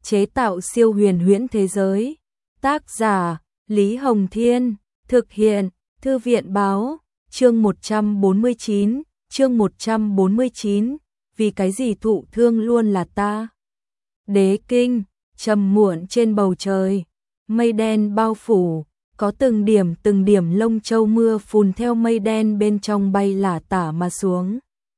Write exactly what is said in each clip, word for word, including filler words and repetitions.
chế tạo siêu huyền huyễn thế giới. Tác giả Lý Hồng Thiên, thực hiện Thư viện Báo. Chương một trăm bốn mươi chín, chương một trăm bốn mươi chín, vì cái gì thụ thương luôn là ta. Đế Kinh, trầm muộn trên bầu trời, mây đen bao phủ, có từng điểm từng điểm lông châu mưa phùn theo mây đen bên trong bay lả tả mà xuống,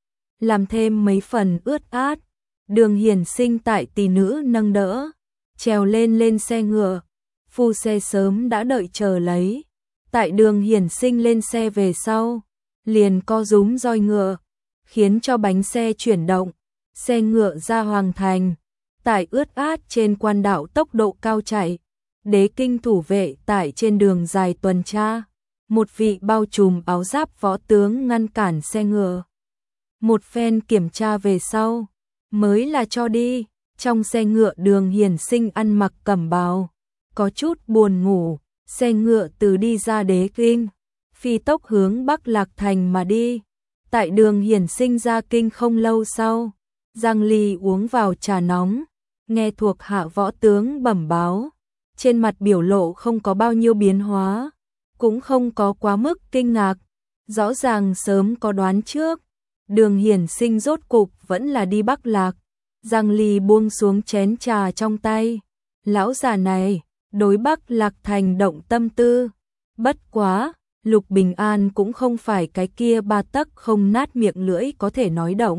làm thêm mấy phần ướt át. Đường Hiển Sinh tại tỷ nữ nâng đỡ, trèo lên lên xe ngựa, phu xe sớm đã đợi chờ lấy. Tại Đường Hiển Sinh lên xe về sau, liền co rúm roi ngựa, khiến cho bánh xe chuyển động, xe ngựa ra hoàng thành. Tại ướt át trên quan đạo tốc độ cao chạy, Đế Kinh thủ vệ tại trên đường dài tuần tra, một vị bao trùm áo giáp võ tướng ngăn cản xe ngựa. Một phen kiểm tra về sau, mới là cho đi. Trong xe ngựa Đường Hiển Sinh ăn mặc cẩm bào, có chút buồn ngủ. Xe ngựa từ đi ra Đế Kinh, phi tốc hướng Bắc Lạc Thành mà đi. Tại Đường Hiển Sinh ra kinh không lâu sau, Giang Ly uống vào trà nóng, nghe thuộc hạ võ tướng bẩm báo, trên mặt biểu lộ không có bao nhiêu biến hóa, cũng không có quá mức kinh ngạc, rõ ràng sớm có đoán trước. Đường Hiển Sinh rốt cục vẫn là đi Bắc Lạc. Giang Ly buông xuống chén trà trong tay, lão già này đối Bắc Lạc Thành động tâm tư. Bất quá, Lục Bình An cũng không phải cái kia ba tấc không nát miệng lưỡi có thể nói động.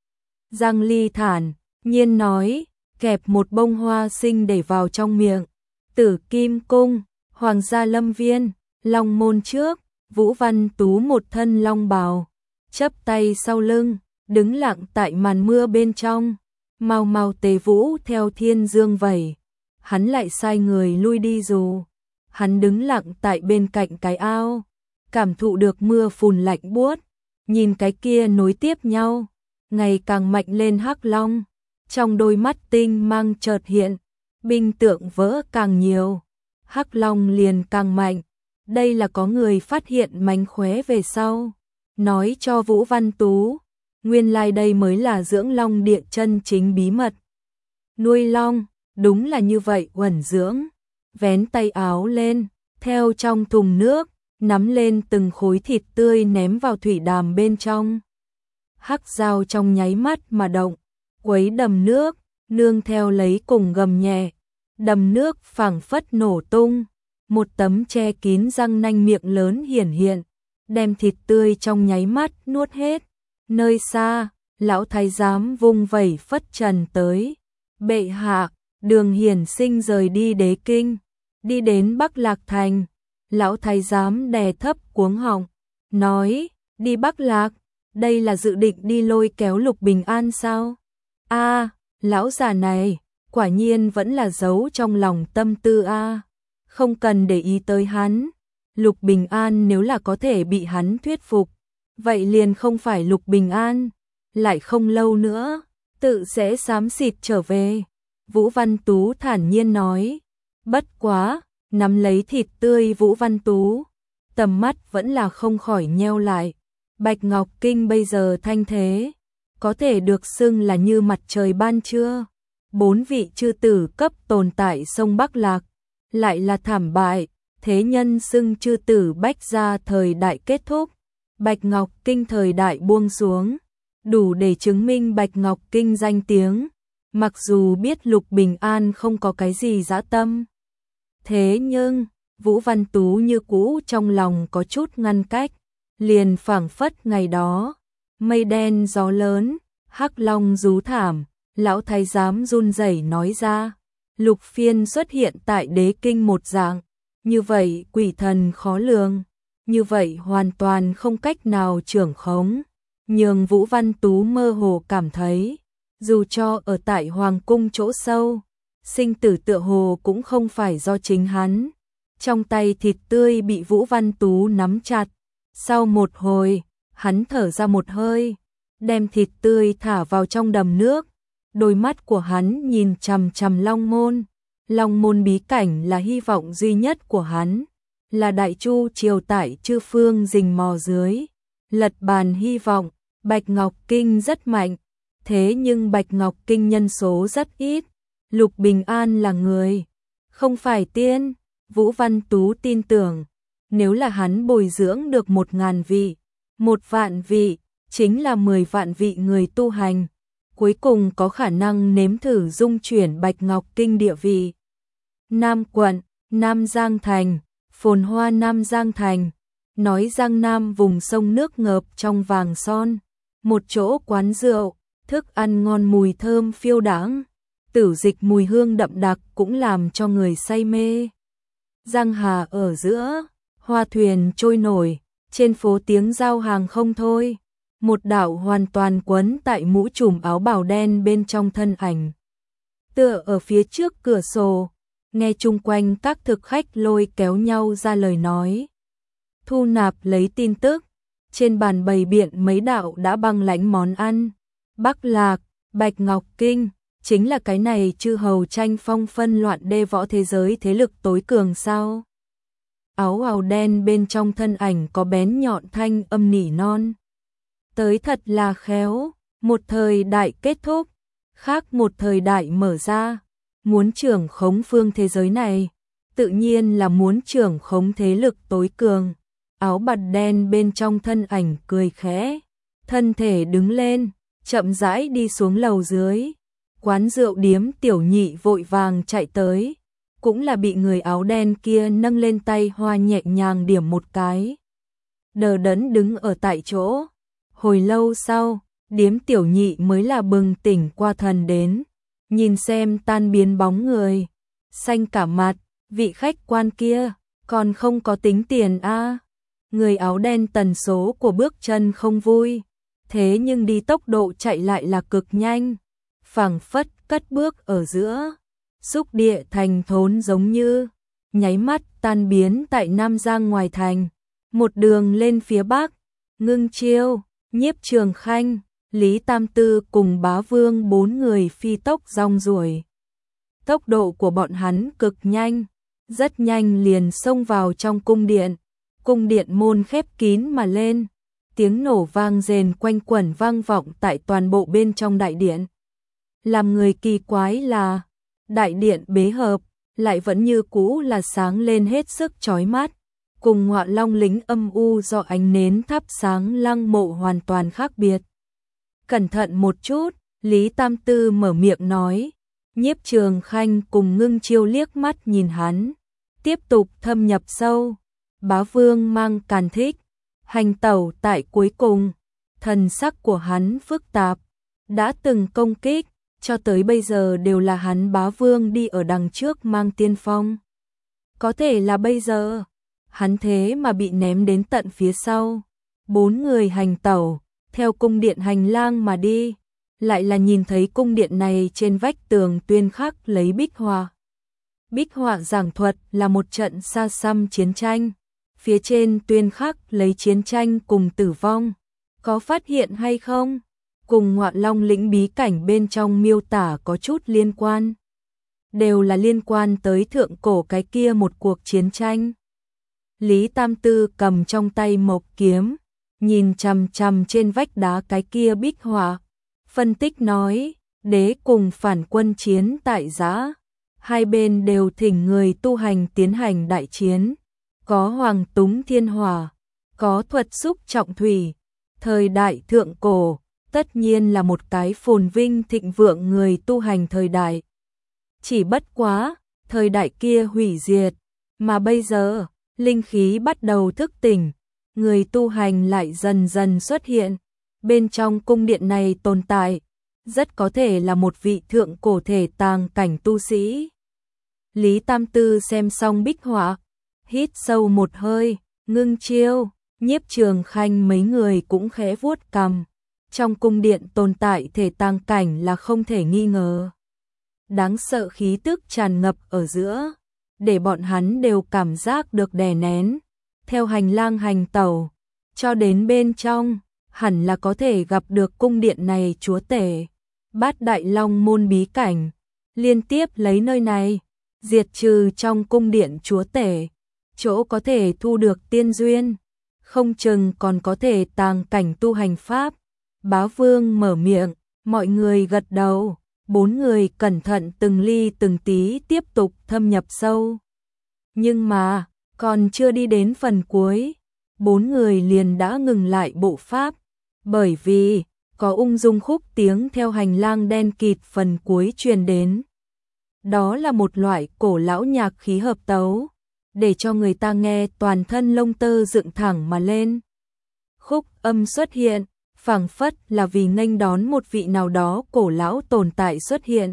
Giang Ly thản nhiên nói, kẹp một bông hoa xinh để vào trong miệng. Tử Kim Cung, Hoàng gia lâm viên, Long môn trước, Vũ Văn Tú một thân long bào, chắp tay sau lưng, đứng lặng tại màn mưa bên trong. Mau mau Tề Vũ theo thiên dương vẩy, hắn lại sai người lui đi dù. Hắn đứng lặng tại bên cạnh cái ao, cảm thụ được mưa phùn lạnh buốt, nhìn cái kia nối tiếp nhau, ngày càng mạnh lên hắc long, trong đôi mắt tinh mang chợt hiện, binh tượng vỡ càng nhiều, hắc long liền càng mạnh. Đây là có người phát hiện mánh khóe về sau, nói cho Vũ Văn Tú, nguyên lai like đây mới là dưỡng long địa chân chính bí mật. Nuôi long, đúng là như vậy, uẩn dưỡng, vén tay áo lên, theo trong thùng nước, nắm lên từng khối thịt tươi ném vào thủy đàm bên trong. Hắc dao trong nháy mắt mà động, quấy đầm nước, nương theo lấy cùng gầm nhẹ, đầm nước phảng phất nổ tung, một tấm che kín răng nanh miệng lớn hiển hiện, đem thịt tươi trong nháy mắt nuốt hết. Nơi xa, lão thái giám vung vẩy phất trần tới, bệ hạ. Đường Hiển Sinh rời đi Đế Kinh, đi đến Bắc Lạc Thành. Lão thái giám đè thấp cuống họng, nói, đi Bắc Lạc, đây là dự định đi lôi kéo Lục Bình An sao? A, à, lão già này, quả nhiên vẫn là giấu trong lòng tâm tư a. À. Không cần để ý tới hắn. Lục Bình An nếu là có thể bị hắn thuyết phục, vậy liền không phải Lục Bình An, lại không lâu nữa, tự sẽ xám xịt trở về. Vũ Văn Tú thản nhiên nói, bất quá, nắm lấy thịt tươi Vũ Văn Tú, tầm mắt vẫn là không khỏi nheo lại. Bạch Ngọc Kinh bây giờ thanh thế, có thể được xưng là như mặt trời ban trưa. Bốn vị chư tử cấp tồn tại sông Bắc Lạc, lại là thảm bại, thế nhân xưng chư tử Bách gia thời đại kết thúc, Bạch Ngọc Kinh thời đại buông xuống, đủ để chứng minh Bạch Ngọc Kinh danh tiếng. Mặc dù biết Lục Bình An không có cái gì dã tâm, thế nhưng Vũ Văn Tú như cũ trong lòng có chút ngăn cách, liền phảng phất ngày đó, mây đen gió lớn, hắc long rú thảm, lão thái giám run rẩy nói ra, Lục Phiên xuất hiện tại Đế Kinh một dạng, như vậy quỷ thần khó lường, như vậy hoàn toàn không cách nào trưởng khống, nhường Vũ Văn Tú mơ hồ cảm thấy, dù cho ở tại hoàng cung chỗ sâu, sinh tử tựa hồ cũng không phải do chính hắn. Trong tay thịt tươi bị Vũ Văn Tú nắm chặt, sau một hồi, hắn thở ra một hơi, đem thịt tươi thả vào trong đầm nước, đôi mắt của hắn nhìn chằm chằm Long Môn. Long Môn bí cảnh là hy vọng duy nhất của hắn, là Đại Chu triều tại chư phương rình mò dưới, lật bàn hy vọng. Bạch Ngọc Kinh rất mạnh, thế nhưng Bạch Ngọc Kinh nhân số rất ít, Lục Bình An là người, không phải tiên. Vũ Văn Tú tin tưởng, nếu là hắn bồi dưỡng được một ngàn vị, một vạn vị, chính là mười vạn vị người tu hành, cuối cùng có khả năng nếm thử dung chuyển Bạch Ngọc Kinh địa vị. Nam quận, Nam Giang Thành, phồn hoa Nam Giang Thành, nói Giang Nam vùng sông nước ngập trong vàng son, một chỗ quán rượu, thức ăn ngon mùi thơm phiêu đãng, tử dịch mùi hương đậm đặc cũng làm cho người say mê. Giang hà ở giữa, hoa thuyền trôi nổi, trên phố tiếng giao hàng không thôi. Một đạo hoàn toàn quấn tại mũ trùm áo bào đen bên trong thân ảnh. Tựa ở phía trước cửa sổ, nghe chung quanh các thực khách lôi kéo nhau ra lời nói. Thu nạp lấy tin tức, trên bàn bày biện mấy đạo đã băng lãnh món ăn. Bắc Lạc, Bạch Ngọc Kinh, chính là cái này chư hầu tranh phong phân loạn đê võ thế giới thế lực tối cường sao. Áo bào đen bên trong thân ảnh có bén nhọn thanh âm nỉ non. Tới thật là khéo, một thời đại kết thúc, khác một thời đại mở ra, muốn trưởng khống phương thế giới này, tự nhiên là muốn trưởng khống thế lực tối cường. Áo bạt đen bên trong thân ảnh cười khẽ, thân thể đứng lên, chậm rãi đi xuống lầu dưới. Quán rượu điếm tiểu nhị vội vàng chạy tới, cũng là bị người áo đen kia nâng lên tay hoa nhẹ nhàng điểm một cái. Đờ đẫn đứng ở tại chỗ. Hồi lâu sau, điếm tiểu nhị mới là bừng tỉnh qua thần đến, nhìn xem tan biến bóng người, xanh cả mặt, vị khách quan kia, còn không có tính tiền a. À. Người áo đen tần số của bước chân không vui, thế nhưng đi tốc độ chạy lại là cực nhanh, phảng phất cất bước ở giữa, xúc địa thành thốn giống như, nháy mắt tan biến tại Nam Giang ngoài thành, một đường lên phía bắc, Ngưng Chiêu, Nhiếp Trường Khanh, Lý Tam Tư cùng Bá Vương bốn người phi tốc rong ruổi. Tốc độ của bọn hắn cực nhanh, rất nhanh liền xông vào trong cung điện. Cung điện môn khép kín mà lên, tiếng nổ vang rền quanh quẩn vang vọng tại toàn bộ bên trong đại điện. Làm người kỳ quái là, đại điện bế hợp, lại vẫn như cũ là sáng lên hết sức chói mắt. Cùng Ngọa Long lính âm u do ánh nến thắp sáng lăng mộ hoàn toàn khác biệt. Cẩn thận một chút, Lý Tam Tư mở miệng nói. Nhiếp Trường Khanh cùng Ngưng Chiêu liếc mắt nhìn hắn, tiếp tục thâm nhập sâu. Bá Vương mang càn thích, hành tẩu tại cuối cùng, thần sắc của hắn phức tạp, đã từng công kích, cho tới bây giờ đều là hắn Bá Vương đi ở đằng trước mang tiên phong. Có thể là bây giờ, hắn thế mà bị ném đến tận phía sau. Bốn người hành tẩu, theo cung điện hành lang mà đi, lại là nhìn thấy cung điện này trên vách tường tuyên khắc lấy bích họa. Bích họa giảng thuật là một trận xa xăm chiến tranh, phía trên tuyên khắc lấy chiến tranh cùng tử vong. Có phát hiện hay không? Cùng Ngọa Long lĩnh bí cảnh bên trong miêu tả có chút liên quan. Đều là liên quan tới thượng cổ cái kia một cuộc chiến tranh. Lý Tam Tư cầm trong tay mộc kiếm, nhìn chằm chằm trên vách đá cái kia bích họa, phân tích nói, đế cùng phản quân chiến tại giã, hai bên đều thỉnh người tu hành tiến hành đại chiến, có hoàng túng thiên hỏa, có thuật xúc trọng thủy, thời đại thượng cổ, tất nhiên là một cái phồn vinh thịnh vượng người tu hành thời đại. Chỉ bất quá, thời đại kia hủy diệt, mà bây giờ, linh khí bắt đầu thức tỉnh, người tu hành lại dần dần xuất hiện. Bên trong cung điện này tồn tại, rất có thể là một vị thượng cổ thể tàng cảnh tu sĩ. Lý Tam Tư xem xong bích họa, hít sâu một hơi, Ngưng Chiêu, Nhiếp Trường Khanh mấy người cũng khẽ vuốt cằm. Trong cung điện tồn tại thể tàng cảnh là không thể nghi ngờ. Đáng sợ khí tức tràn ngập ở giữa, để bọn hắn đều cảm giác được đè nén. Theo hành lang hành tẩu, cho đến bên trong, hẳn là có thể gặp được cung điện này chúa tể. Bát Đại Long môn bí cảnh, liên tiếp lấy nơi này, diệt trừ trong cung điện chúa tể, chỗ có thể thu được tiên duyên, không chừng còn có thể tàng cảnh tu hành pháp. Bá Vương mở miệng, mọi người gật đầu, Bốn người cẩn thận từng ly từng tí tiếp tục thâm nhập sâu. Nhưng mà, còn chưa đi đến phần cuối, bốn người liền đã ngừng lại bộ pháp, bởi vì có ung dung khúc tiếng theo hành lang đen kịt phần cuối truyền đến. Đó là một loại cổ lão nhạc khí hợp tấu, để cho người ta nghe toàn thân lông tơ dựng thẳng mà lên. Khúc âm xuất hiện, phảng phất là vì nghênh đón một vị nào đó cổ lão tồn tại xuất hiện.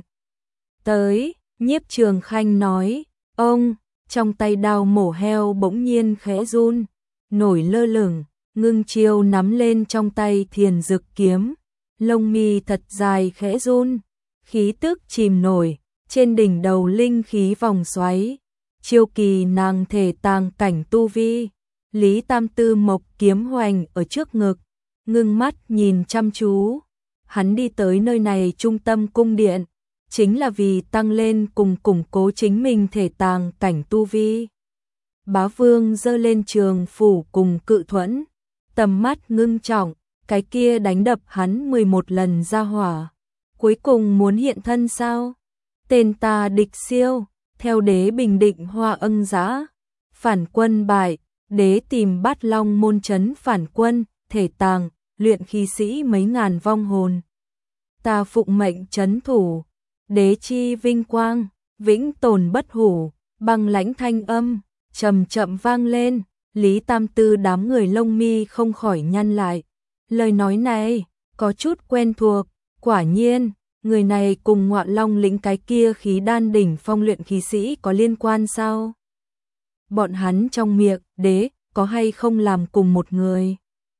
Tới, Nhiếp Trường Khanh nói, ông, trong tay đao mổ heo bỗng nhiên khẽ run, nổi lơ lửng, Ngưng Chiêu nắm lên trong tay thiền dực kiếm, lông mi thật dài khẽ run, khí tức chìm nổi, trên đỉnh đầu linh khí vòng xoáy, chiêu kỳ nàng thể tàng cảnh tu vi, Lý Tam Tư mộc kiếm hoành ở trước ngực, ngưng mắt nhìn chăm chú. Hắn đi tới nơi này trung tâm cung điện, chính là vì tăng lên cùng củng cố chính mình thể tàng cảnh tu vi. Bá Vương giơ lên trường phủ cùng cự thuẫn, tầm mắt ngưng trọng, cái kia đánh đập hắn mười một lần ra hỏa. Cuối cùng muốn hiện thân sao? Tên ta địch siêu, theo đế bình định hoa ân giã. Phản quân bại, đế tìm Bát Long môn trấn phản quân, thể tàng, luyện khí sĩ mấy ngàn vong hồn. Ta phụng mệnh trấn thủ, đế chi vinh quang, vĩnh tồn bất hủ, băng lãnh thanh âm, chậm chậm vang lên. Lý Tam Tư đám người lông mi không khỏi nhăn lại. Lời nói này, có chút quen thuộc, quả nhiên, người này cùng Ngọa Long lĩnh cái kia khí đan đỉnh phong luyện khí sĩ có liên quan sao? Bọn hắn trong miệng, đế, có hay không làm cùng một người?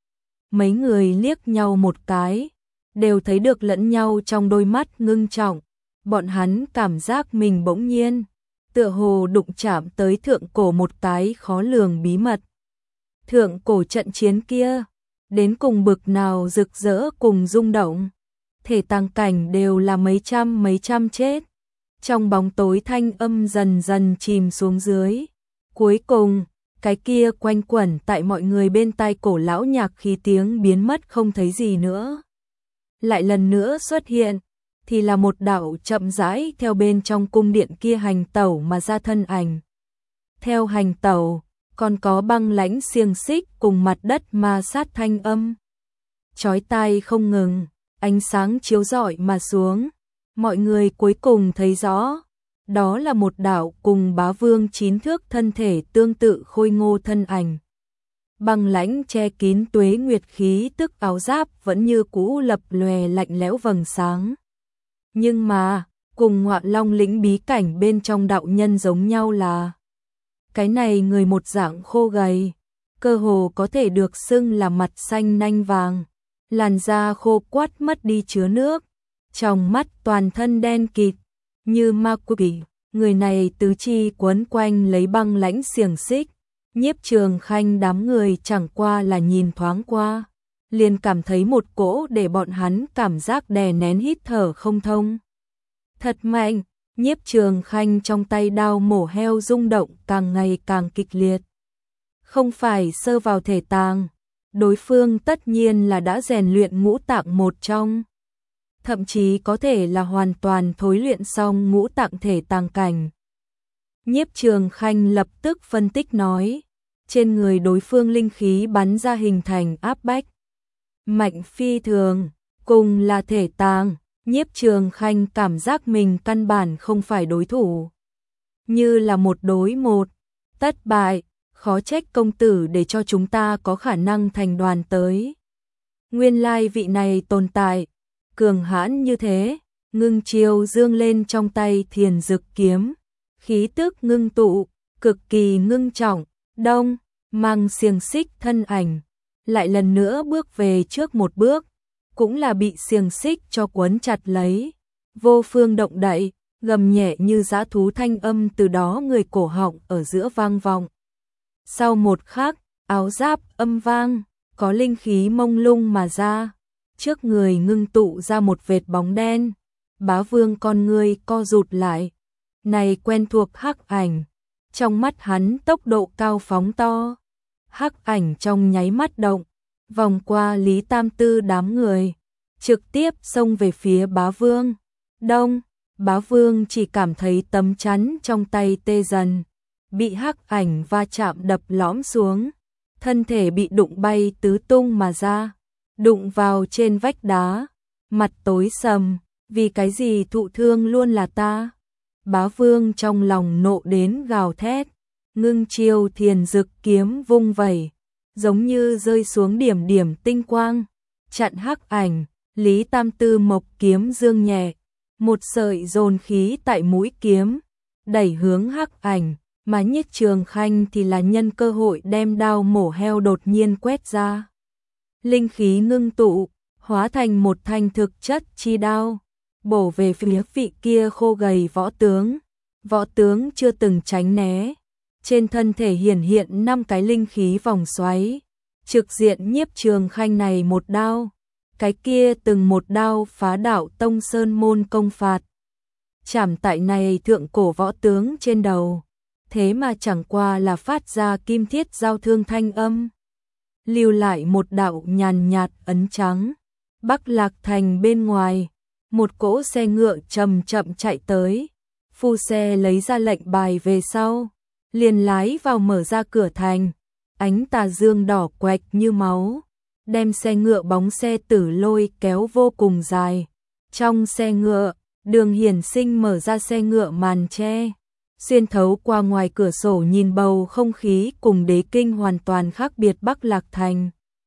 Mấy người liếc nhau một cái, đều thấy được lẫn nhau trong đôi mắt ngưng trọng. Bọn hắn cảm giác mình bỗng nhiên, tựa hồ đụng chạm tới thượng cổ một cái khó lường bí mật. Thượng cổ trận chiến kia, đến cùng bực nào rực rỡ cùng rung động. Thể tàng cảnh đều là mấy trăm mấy trăm chết. Trong bóng tối thanh âm dần dần chìm xuống dưới. Cuối cùng, cái kia quanh quẩn tại mọi người bên tai cổ lão nhạc khí tiếng biến mất không thấy gì nữa. Lại lần nữa xuất hiện, thì là một đạo chậm rãi theo bên trong cung điện kia hành tẩu mà ra thân ảnh. Theo hành tẩu, còn có băng lãnh xiềng xích cùng mặt đất ma sát thanh âm. Chói tai không ngừng, ánh sáng chiếu rọi mà xuống. Mọi người cuối cùng thấy rõ, đó là một đạo cùng Bá Vương chín thước thân thể tương tự khôi ngô thân ảnh. Băng lãnh che kín tuế nguyệt khí tức áo giáp vẫn như cũ lập lòe lạnh lẽo vầng sáng. Nhưng mà, cùng Ngọa Long lĩnh bí cảnh bên trong đạo nhân giống nhau là cái này người một dạng khô gầy, cơ hồ có thể được xưng là mặt xanh nanh vàng, làn da khô quắt mất đi chứa nước, trong mắt toàn thân đen kịt, như ma quỷ. Người này tứ chi quấn quanh lấy băng lãnh xiềng xích. Nhiếp Trường Khanh đám người chẳng qua là nhìn thoáng qua, liền cảm thấy một cỗ để bọn hắn cảm giác đè nén hít thở không thông. Thật mạnh, Nhiếp Trường Khanh trong tay đao mổ heo rung động càng ngày càng kịch liệt. Không phải sơ vào thể tàng, đối phương tất nhiên là đã rèn luyện ngũ tạng một trong. Thậm chí có thể là hoàn toàn thối luyện xong ngũ tạng thể tàng cảnh. Nhiếp Trường Khanh lập tức phân tích nói, trên người đối phương linh khí bắn ra hình thành áp bách. Mạnh phi thường, cùng là thể tàng, Nhiếp Trường Khanh cảm giác mình căn bản không phải đối thủ. Như là một đối một, tất bại, khó trách công tử để cho chúng ta có khả năng thành đoàn tới. Nguyên lai vị này tồn tại, cường hãn như thế. Ngưng Chiêu dương lên trong tay thiền dực kiếm, khí tức ngưng tụ, cực kỳ ngưng trọng, đông, mang xiềng xích thân ảnh, lại lần nữa bước về trước một bước, cũng là bị xiềng xích cho quấn chặt lấy, vô phương động đậy, gầm nhẹ như dã thú thanh âm từ đó người cổ họng ở giữa vang vọng. Sau một khắc, áo giáp âm vang, có linh khí mông lung mà ra, trước người ngưng tụ ra một vệt bóng đen. Bá Vương con ngươi co rụt lại, này quen thuộc hắc ảnh, trong mắt hắn tốc độ cao phóng to, hắc ảnh trong nháy mắt động, vòng qua Lý Tam Tư đám người, trực tiếp xông về phía Bá Vương. Đông, Bá Vương chỉ cảm thấy tấm chắn trong tay tê dần, bị hắc ảnh va chạm đập lõm xuống, thân thể bị đụng bay tứ tung mà ra, đụng vào trên vách đá, mặt tối sầm, vì cái gì thụ thương luôn là ta. Bá Vương trong lòng nộ đến gào thét, ngưng chiêu thiền dực kiếm vung vẩy, giống như rơi xuống điểm điểm tinh quang, chặn hắc ảnh. Lý Tam Tư mộc kiếm dương nhẹ, một sợi dồn khí tại mũi kiếm, đẩy hướng hắc ảnh, mà Nhiếp Trường Khanh thì là nhân cơ hội đem đao mổ heo đột nhiên quét ra. Linh khí ngưng tụ, hóa thành một thanh thực chất chi đao, bổ về phía vị kia khô gầy võ tướng. Võ tướng chưa từng tránh né, trên thân thể hiển hiện năm cái linh khí vòng xoáy, trực diện Nhiếp Trường Khanh này một đao, cái kia từng một đao phá đạo tông sơn môn công phạt. Chảm tại này thượng cổ võ tướng trên đầu, thế mà chẳng qua là phát ra kim thiết giao thương thanh âm, lưu lại một đạo nhàn nhạt ấn trắng. Bắc Lạc Thành bên ngoài, một cỗ xe ngựa chậm chậm chạy tới, phu xe lấy ra lệnh bài về sau, liền lái vào mở ra cửa thành, ánh tà dương đỏ quạch như máu, đem xe ngựa bóng xe tử lôi kéo vô cùng dài. Trong xe ngựa, Đường Hiển Sinh mở ra xe ngựa màn che, xuyên thấu qua ngoài cửa sổ nhìn bầu không khí cùng đế kinh hoàn toàn khác biệt Bắc Lạc Thành.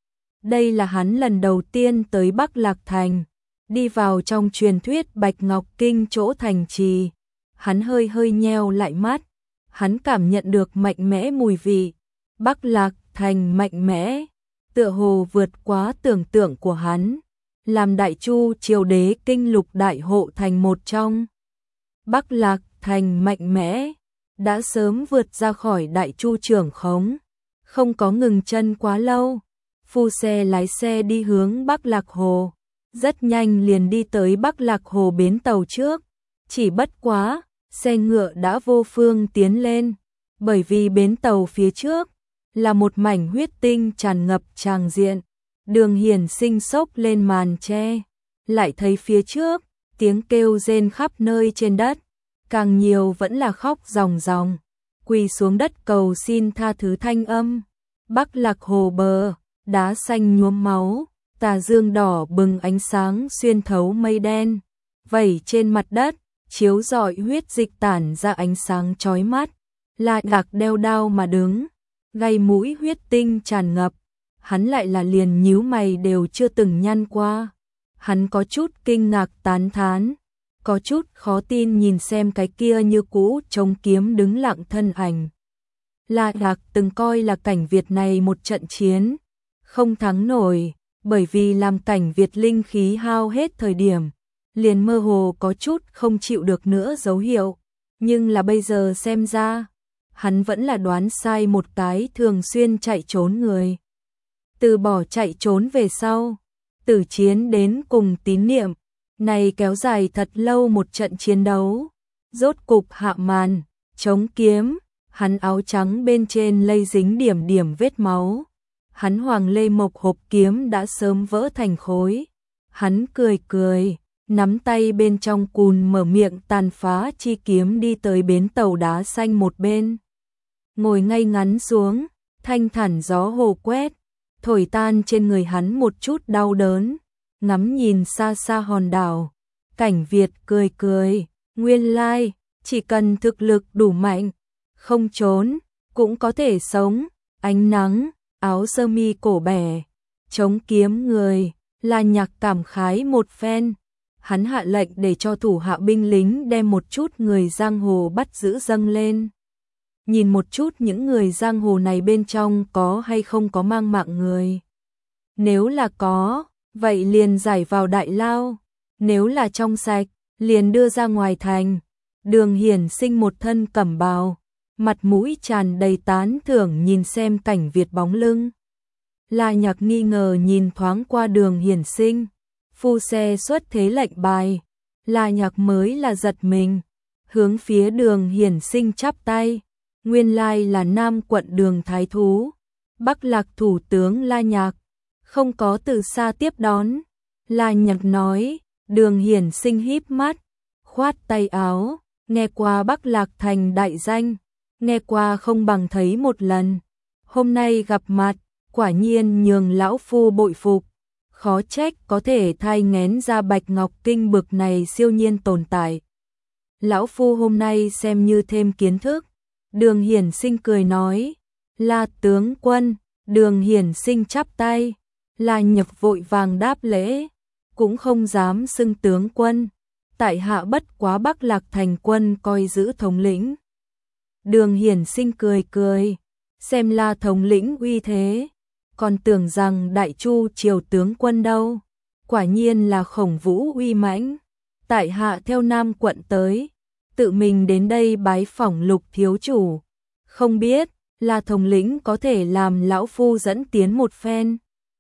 Đây là hắn lần đầu tiên tới Bắc Lạc Thành, đi vào trong truyền thuyết Bạch Ngọc Kinh chỗ thành trì, hắn hơi hơi nheo lại mắt, hắn cảm nhận được mạnh mẽ mùi vị. Bắc Lạc Thành mạnh mẽ, tựa hồ vượt quá tưởng tượng của hắn, làm Đại Chu triều đế kinh lục đại hộ thành một trong. Bắc Lạc Thành mạnh mẽ, đã sớm vượt ra khỏi Đại Chu trưởng khống, không có ngừng chân quá lâu. Phu xe lái xe đi hướng Bắc Lạc Hồ, rất nhanh liền đi tới Bắc Lạc Hồ bến tàu trước, chỉ bất quá, xe ngựa đã vô phương tiến lên, bởi vì bến tàu phía trước là một mảnh huyết tinh tràn ngập tràng diện. Đường Hiển Sinh sốc lên màn che, lại thấy phía trước, tiếng kêu rên khắp nơi trên đất, càng nhiều vẫn là khóc ròng ròng, quỳ xuống đất cầu xin tha thứ thanh âm. Bắc Lạc Hồ bờ, đá xanh nhuốm máu, tà dương đỏ bừng ánh sáng xuyên thấu mây đen, vẩy trên mặt đất, chiếu rọi huyết dịch tản ra ánh sáng chói mắt. La Đạc đeo đao mà đứng, gai mũi huyết tinh tràn ngập, hắn lại là liền nhíu mày đều chưa từng nhăn qua. Hắn có chút kinh ngạc tán thán, có chút khó tin nhìn xem cái kia như cũ chống kiếm đứng lặng thân ảnh. La Đạc từng coi là cảnh Việt này một trận chiến không thắng nổi, bởi vì làm cảnh Việt linh khí hao hết thời điểm, liền mơ hồ có chút không chịu được nữa dấu hiệu, nhưng là bây giờ xem ra, hắn vẫn là đoán sai một cái thường xuyên chạy trốn người. Từ bỏ chạy trốn về sau, tử chiến đến cùng tín niệm, này kéo dài thật lâu một trận chiến đấu, rốt cục hạ màn, chống kiếm, hắn áo trắng bên trên lây dính điểm điểm vết máu. Hắn hoàng lê mộc hộp kiếm đã sớm vỡ thành khối. Hắn cười cười, nắm tay bên trong cùn mở miệng tàn phá chi kiếm đi tới bến tàu đá xanh một bên. Ngồi ngay ngắn xuống, thanh thản gió hồ quét, thổi tan trên người hắn một chút đau đớn, ngắm nhìn xa xa hòn đảo. Cảnh Việt cười cười, nguyên lai, chỉ cần thực lực đủ mạnh, không trốn, cũng có thể sống. Ánh nắng, áo sơ mi cổ bẻ, chống kiếm người, La Nhạc cảm khái một phen. Hắn hạ lệnh để cho thủ hạ binh lính đem một chút người giang hồ bắt giữ dâng lên. Nhìn một chút những người giang hồ này bên trong có hay không có mang mạng người. Nếu là có, vậy liền giải vào đại lao. Nếu là trong sạch, liền đưa ra ngoài thành. Đường Hiển Sinh một thân cẩm bào, mặt mũi tràn đầy tán thưởng nhìn xem cảnh Việt bóng lưng. La Nhạc nghi ngờ nhìn thoáng qua Đường Hiển Sinh, phu xe xuất thế lệnh bài. La Nhạc mới là giật mình, hướng phía Đường Hiển Sinh chắp tay. Nguyên lai là Nam quận Đường Thái Thú, Bắc Lạc thủ tướng La Nhạc, không có từ xa tiếp đón. La Nhạc nói, Đường Hiển Sinh híp mắt, khoát tay áo, nghe qua Bắc Lạc Thành đại danh, nghe qua không bằng thấy một lần. Hôm nay gặp mặt, quả nhiên nhường lão phu bội phục, khó trách có thể thai nghén ra Bạch Ngọc Kinh bực này siêu nhiên tồn tại. Lão phu hôm nay xem như thêm kiến thức. Đường Hiển Sinh cười nói, là tướng quân. Đường Hiển Sinh chắp tay, là nhập vội vàng đáp lễ, cũng không dám xưng tướng quân, tại hạ bất quá Bắc Lạc Thành quân coi giữ thống lĩnh. Đường Hiển Sinh cười cười, xem là thống lĩnh uy thế, còn tưởng rằng Đại Chu triều tướng quân đâu, quả nhiên là khổng vũ uy mãnh. Tại hạ theo Nam quận tới, tự mình đến đây bái phỏng Lục thiếu chủ, không biết là thống lĩnh có thể làm lão phu dẫn tiến một phen.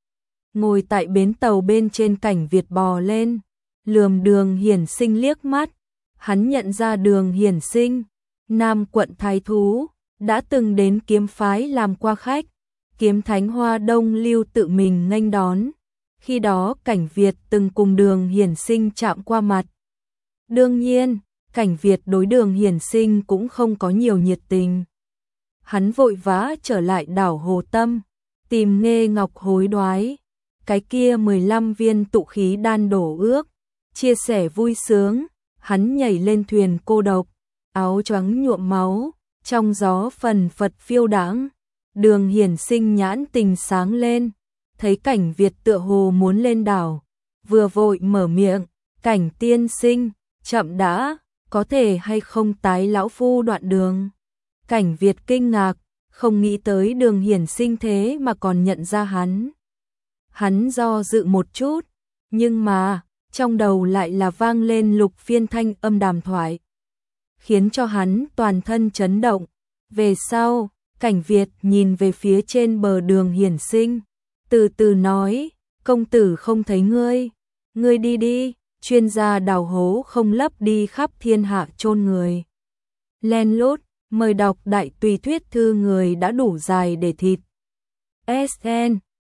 Ngồi tại bến tàu bên trên Cảnh Việt bò lên, lườm Đường Hiển Sinh liếc mắt, hắn nhận ra Đường Hiển Sinh, Nam quận thái thú, đã từng đến kiếm phái làm qua khách, kiếm thánh Hoa Đông Lưu tự mình nghênh đón. Khi đó Cảnh Việt từng cùng Đường Hiển Sinh chạm qua mặt. Đương nhiên, Cảnh Việt đối Đường Hiển Sinh cũng không có nhiều nhiệt tình. Hắn vội vã trở lại đảo Hồ Tâm, tìm Nghê Ngọc hối đoái, cái kia mười lăm viên tụ khí đan đổ ước, chia sẻ vui sướng, hắn nhảy lên thuyền cô độc, áo choáng nhuộm máu, trong gió phần phật phiêu đãng. Đường Hiển Sinh nhãn tình sáng lên, thấy Cảnh Việt tựa hồ muốn lên đảo, vừa vội mở miệng, Cảnh tiên sinh, chậm đã, có thể hay không tái lão phu đoạn đường. Cảnh Việt kinh ngạc, không nghĩ tới Đường Hiển Sinh thế mà còn nhận ra hắn. Hắn do dự một chút, nhưng mà, trong đầu lại là vang lên Lục Phiên thanh âm đàm thoại, khiến cho hắn toàn thân chấn động. Về sau, Cảnh Việt nhìn về phía trên bờ Đường Hiển Sinh, từ từ nói, công tử không thấy ngươi, ngươi đi đi, chuyên gia đào hố không lấp đi khắp thiên hạ chôn người. Len lút, mời đọc đại tùy thuyết thư người đã đủ dài để thịt. ét en